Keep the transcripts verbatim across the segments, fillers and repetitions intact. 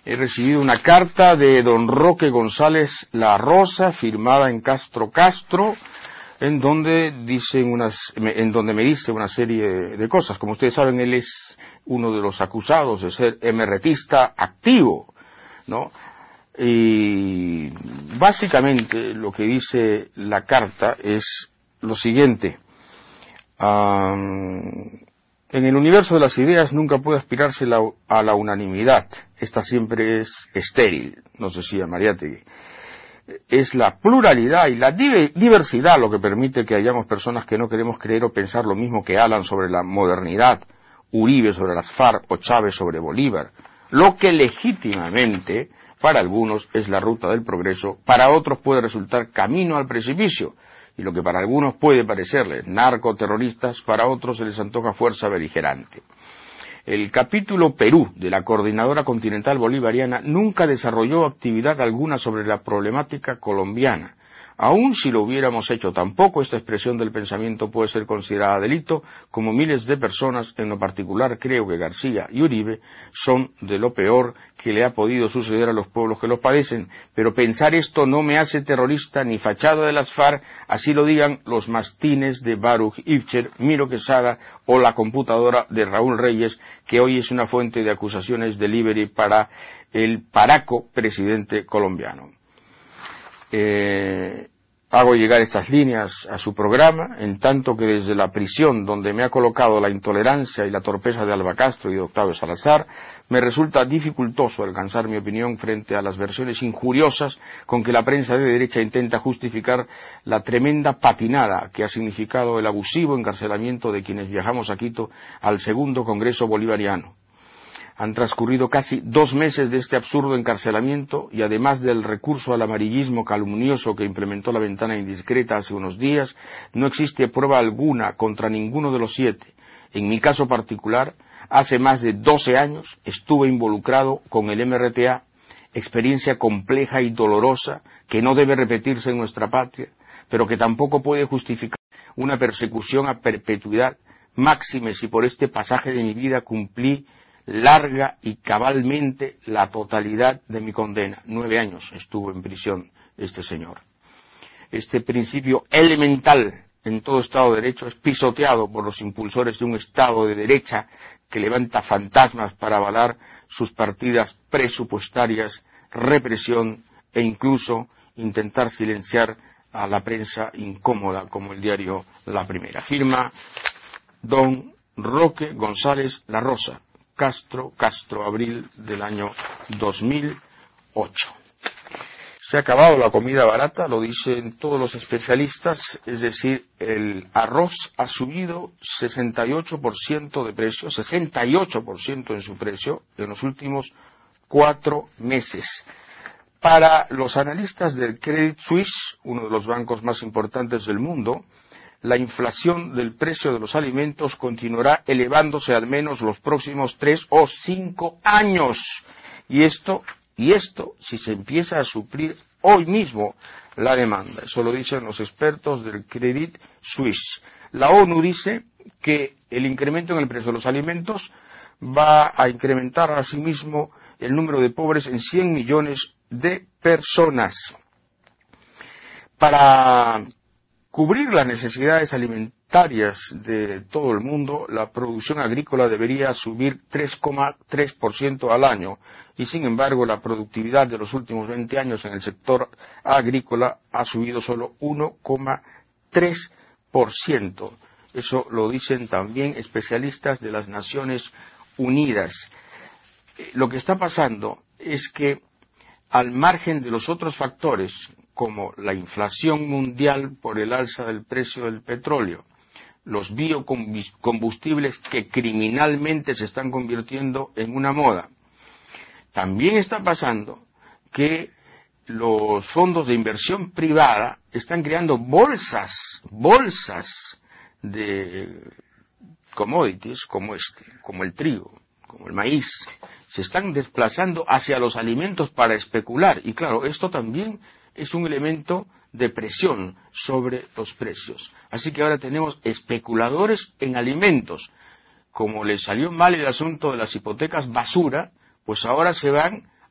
He recibido una carta de don Roque González La Rosa, firmada en Castro Castro, en donde dicen unas, en donde me dice una serie de cosas. Como ustedes saben, él es uno de los acusados de ser emeretista activo, ¿no? Y básicamente lo que dice la carta es lo siguiente. Um, en el universo de las ideas nunca puede aspirarse la, a la unanimidad. Esta siempre es estéril, nos decía Mariátegui. Es la pluralidad y la diversidad lo que permite que hayamos personas que no queremos creer o pensar lo mismo que Alan sobre la modernidad, Uribe sobre las FARC o Chávez sobre Bolívar. Lo que legítimamente para algunos es la ruta del progreso, para otros puede resultar camino al precipicio, y lo que para algunos puede parecerles narcoterroristas, para otros se les antoja fuerza beligerante. El capítulo Perú de la Coordinadora Continental Bolivariana nunca desarrolló actividad alguna sobre la problemática colombiana. Aun si lo hubiéramos hecho, tampoco esta expresión del pensamiento puede ser considerada delito, como miles de personas, en lo particular creo que García y Uribe, son de lo peor que le ha podido suceder a los pueblos que los padecen, pero pensar esto no me hace terrorista ni fachado de las FARC, así lo digan los mastines de Baruch Ifcher, Miro Quesada o la computadora de Raúl Reyes, que hoy es una fuente de acusaciones delivery para el paraco presidente colombiano. Eh, hago llegar estas líneas a su programa, en tanto que desde la prisión donde me ha colocado la intolerancia y la torpeza de Alba Castro y de Octavio Salazar, me resulta dificultoso alcanzar mi opinión frente a las versiones injuriosas con que la prensa de derecha intenta justificar la tremenda patinada que ha significado el abusivo encarcelamiento de quienes viajamos a Quito al segundo Congreso Bolivariano. Han transcurrido casi dos meses de este absurdo encarcelamiento y además del recurso al amarillismo calumnioso que implementó la ventana indiscreta hace unos días, no existe prueba alguna contra ninguno de los siete. En mi caso particular, hace más de doce años estuve involucrado con el M R T A, experiencia compleja y dolorosa que no debe repetirse en nuestra patria, pero que tampoco puede justificar una persecución a perpetuidad, máxime si por este pasaje de mi vida cumplí larga y cabalmente la totalidad de mi condena. Nueve años estuvo en prisión este señor. Este principio elemental en todo Estado de Derecho es pisoteado por los impulsores de un Estado de derecha que levanta fantasmas para avalar sus partidas presupuestarias, represión e incluso intentar silenciar a la prensa incómoda como el diario La Primera. Firma don Roque González La Rosa, Castro, Castro, abril del año dos mil ocho. Se ha acabado la comida barata, lo dicen todos los especialistas, es decir, el arroz ha subido sesenta y ocho por ciento de precio, sesenta y ocho por ciento en su precio en los últimos cuatro meses. Para los analistas del Credit Suisse, uno de los bancos más importantes del mundo, la inflación del precio de los alimentos continuará elevándose al menos los próximos tres o cinco años. Y esto, y esto, si se empieza a suplir hoy mismo la demanda. Eso lo dicen los expertos del Credit Suisse. La ONU dice que el incremento en el precio de los alimentos va a incrementar asimismo el número de pobres en cien millones de personas. Para cubrir las necesidades alimentarias de todo el mundo, la producción agrícola debería subir tres coma tres por ciento al año y, sin embargo, la productividad de los últimos veinte años en el sector agrícola ha subido solo uno coma tres por ciento. Eso lo dicen también especialistas de las Naciones Unidas. Lo que está pasando es que, al margen de los otros factores, como la inflación mundial por el alza del precio del petróleo, los biocombustibles que criminalmente se están convirtiendo en una moda, también está pasando que los fondos de inversión privada están creando bolsas, bolsas de commodities como este, como el trigo, como el maíz, se están desplazando hacia los alimentos para especular. Y claro, esto también es un elemento de presión sobre los precios. Así que ahora tenemos especuladores en alimentos. Como les salió mal el asunto de las hipotecas basura, pues ahora se van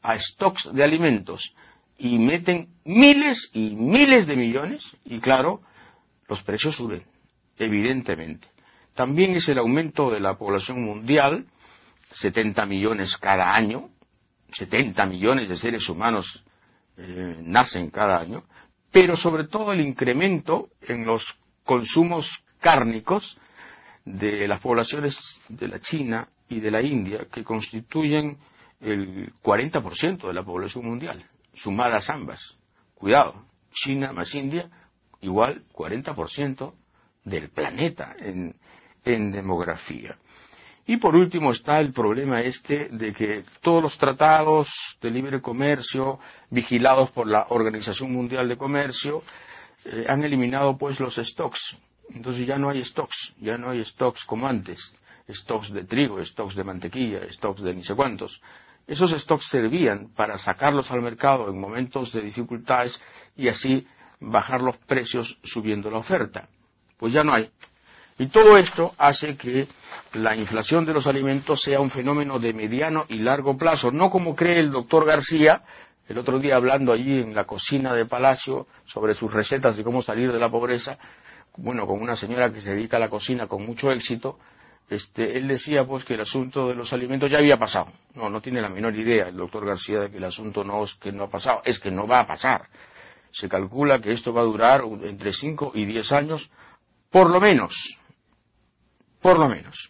a stocks de alimentos y meten miles y miles de millones y claro, los precios suben, evidentemente. También es el aumento de la población mundial, setenta millones cada año, setenta millones de seres humanos eh, nacen cada año, pero sobre todo el incremento en los consumos cárnicos de las poblaciones de la China y de la India, que constituyen el cuarenta por ciento de la población mundial, sumadas ambas. Cuidado, China más India, igual cuarenta por ciento del planeta en, en demografía. Y por último está el problema este de que todos los tratados de libre comercio vigilados por la Organización Mundial de Comercio eh, han eliminado pues los stocks. Entonces ya no hay stocks, ya no hay stocks como antes, stocks de trigo, stocks de mantequilla, stocks de ni sé cuántos. Esos stocks servían para sacarlos al mercado en momentos de dificultades y así bajar los precios subiendo la oferta. Pues ya no hay. Y todo esto hace que la inflación de los alimentos sea un fenómeno de mediano y largo plazo, no como cree el doctor García, el otro día hablando allí en la cocina de Palacio sobre sus recetas de cómo salir de la pobreza, bueno, con una señora que se dedica a la cocina con mucho éxito, este, él decía pues que el asunto de los alimentos ya había pasado. No, no tiene la menor idea el doctor García de que el asunto no es que no ha pasado, es que no va a pasar. Se calcula que esto va a durar entre cinco y diez años, por lo menos. Por lo menos.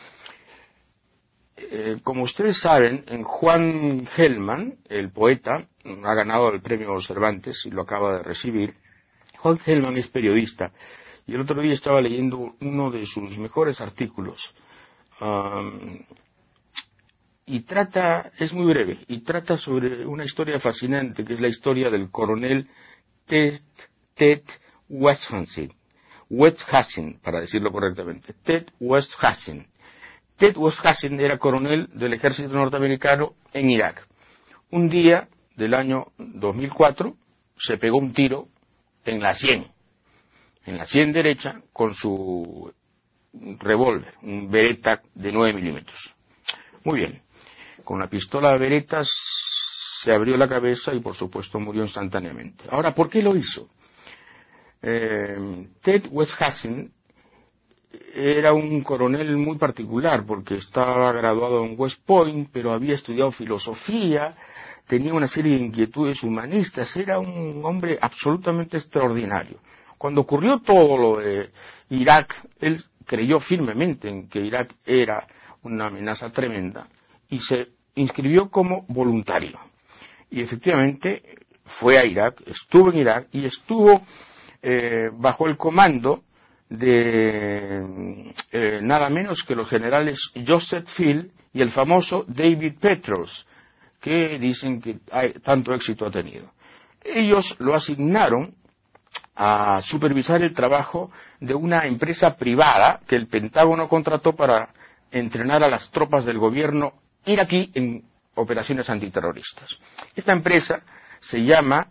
Eh, como ustedes saben, en Juan Gelman, el poeta, ha ganado el premio Cervantes y lo acaba de recibir. Juan Gelman es periodista y el otro día estaba leyendo uno de sus mejores artículos um, y trata, es muy breve, y trata sobre una historia fascinante que es la historia del coronel Ted, Ted Westhuizen. Westhuizen, para decirlo correctamente, Ted Westhuizen. Ted Westhuizen era coronel del ejército norteamericano en Irak. Un día del año dos mil cuatro se pegó un tiro en la sien, en la sien derecha, con su revólver, un Beretta de nueve milímetros. Muy bien, con la pistola Beretta se abrió la cabeza y por supuesto murió instantáneamente. Ahora, ¿por qué lo hizo? Eh, Ted Westhuizen era un coronel muy particular porque estaba graduado en West Point, pero había estudiado filosofía, tenía una serie de inquietudes humanistas, era un hombre absolutamente extraordinario. Cuando ocurrió todo lo de Irak, él creyó firmemente en que Irak era una amenaza tremenda y se inscribió como voluntario. Y efectivamente fue a Irak, estuvo en Irak y estuvo eh, bajo el comando de eh, nada menos que los generales Joseph Field y el famoso David Petraeus, que dicen que hay, tanto éxito ha tenido. Ellos lo asignaron a supervisar el trabajo de una empresa privada que el Pentágono contrató para entrenar a las tropas del gobierno iraquí en operaciones antiterroristas. Esta empresa se llama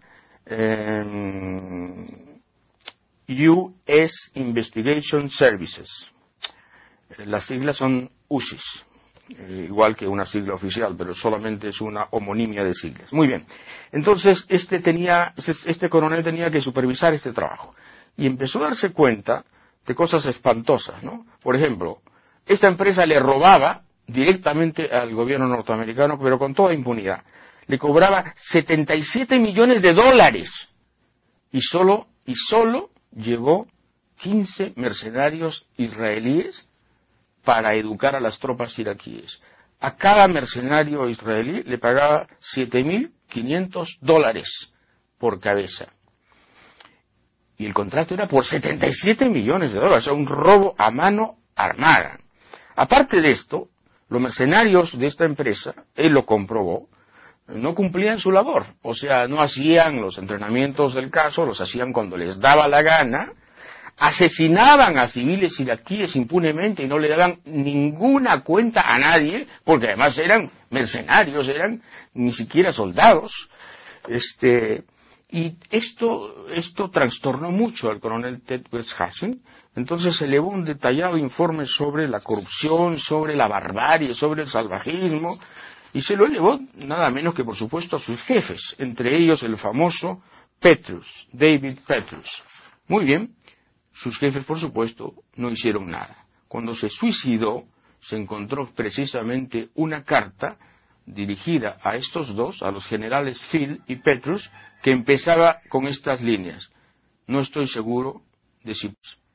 eh, U S Investigation Services. Las siglas son U S I S, eh, igual que una sigla oficial, pero solamente es una homonimia de siglas. Muy bien. Entonces, este tenía, este coronel tenía que supervisar este trabajo. Y empezó a darse cuenta de cosas espantosas, ¿no? Por ejemplo, esta empresa le robaba directamente al gobierno norteamericano, pero con toda impunidad. Le cobraba setenta y siete millones de dólares. Y solo, y solo llevó quince mercenarios israelíes para educar a las tropas iraquíes. A cada mercenario israelí le pagaba siete mil quinientos dólares por cabeza. Y el contrato era por setenta y siete millones de dólares, o sea, un robo a mano armada. Aparte de esto, los mercenarios de esta empresa, él lo comprobó, no cumplían su labor. O sea, no hacían los entrenamientos del caso, los hacían cuando les daba la gana, asesinaban a civiles iraquíes impunemente y no le daban ninguna cuenta a nadie, porque además eran mercenarios, eran ni siquiera soldados. Este, y esto, esto trastornó mucho al coronel Ted Westhuizen. Entonces se elevó un detallado informe sobre la corrupción, sobre la barbarie, sobre el salvajismo, y se lo elevó nada menos que por supuesto a sus jefes, entre ellos el famoso Petrus, David Petrus. Muy bien, sus jefes por supuesto no hicieron nada. Cuando se suicidó se encontró precisamente una carta dirigida a estos dos, a los generales Phil y Petrus, que empezaba con estas líneas: no estoy seguro de si...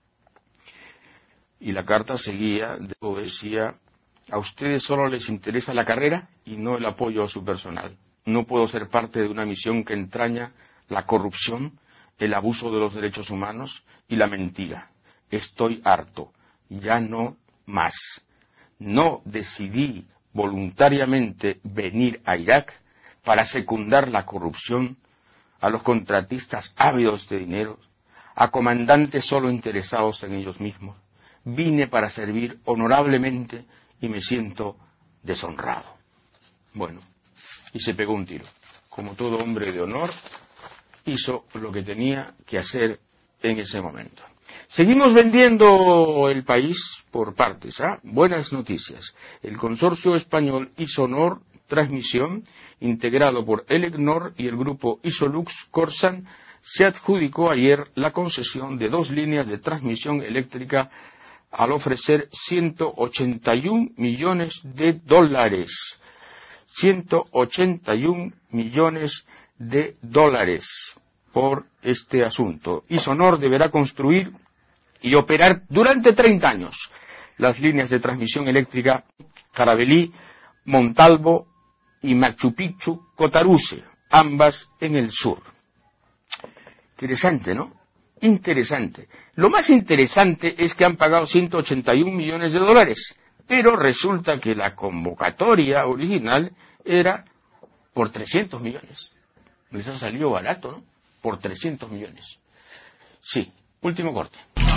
Y la carta seguía, decía: a ustedes solo les interesa la carrera y no el apoyo a su personal. No puedo ser parte de una misión que entraña la corrupción, el abuso de los derechos humanos y la mentira. Estoy harto, ya no más. No decidí voluntariamente venir a Irak para secundar la corrupción, a los contratistas ávidos de dinero, a comandantes solo interesados en ellos mismos. Vine para servir honorablemente y me siento deshonrado. Bueno, y se pegó un tiro. Como todo hombre de honor, hizo lo que tenía que hacer en ese momento. Seguimos vendiendo el país por partes. ¿ah? Buenas noticias. El consorcio español Isonor Transmisión, integrado por Elecnor y el grupo Isolux Corsan, se adjudicó ayer la concesión de dos líneas de transmisión eléctrica al ofrecer ciento ochenta y un millones de dólares. ciento ochenta y un millones de dólares por este asunto. Isonor deberá construir y operar durante treinta años las líneas de transmisión eléctrica Carabelí, Montalvo y Machu Picchu, Cotaruse, ambas en el sur. Interesante, ¿no? Interesante. Lo más interesante es que han pagado ciento ochenta y un millones de dólares, pero resulta que la convocatoria original era por trescientos millones. Les ha salido barato, ¿no? Por trescientos millones. Sí, último corte.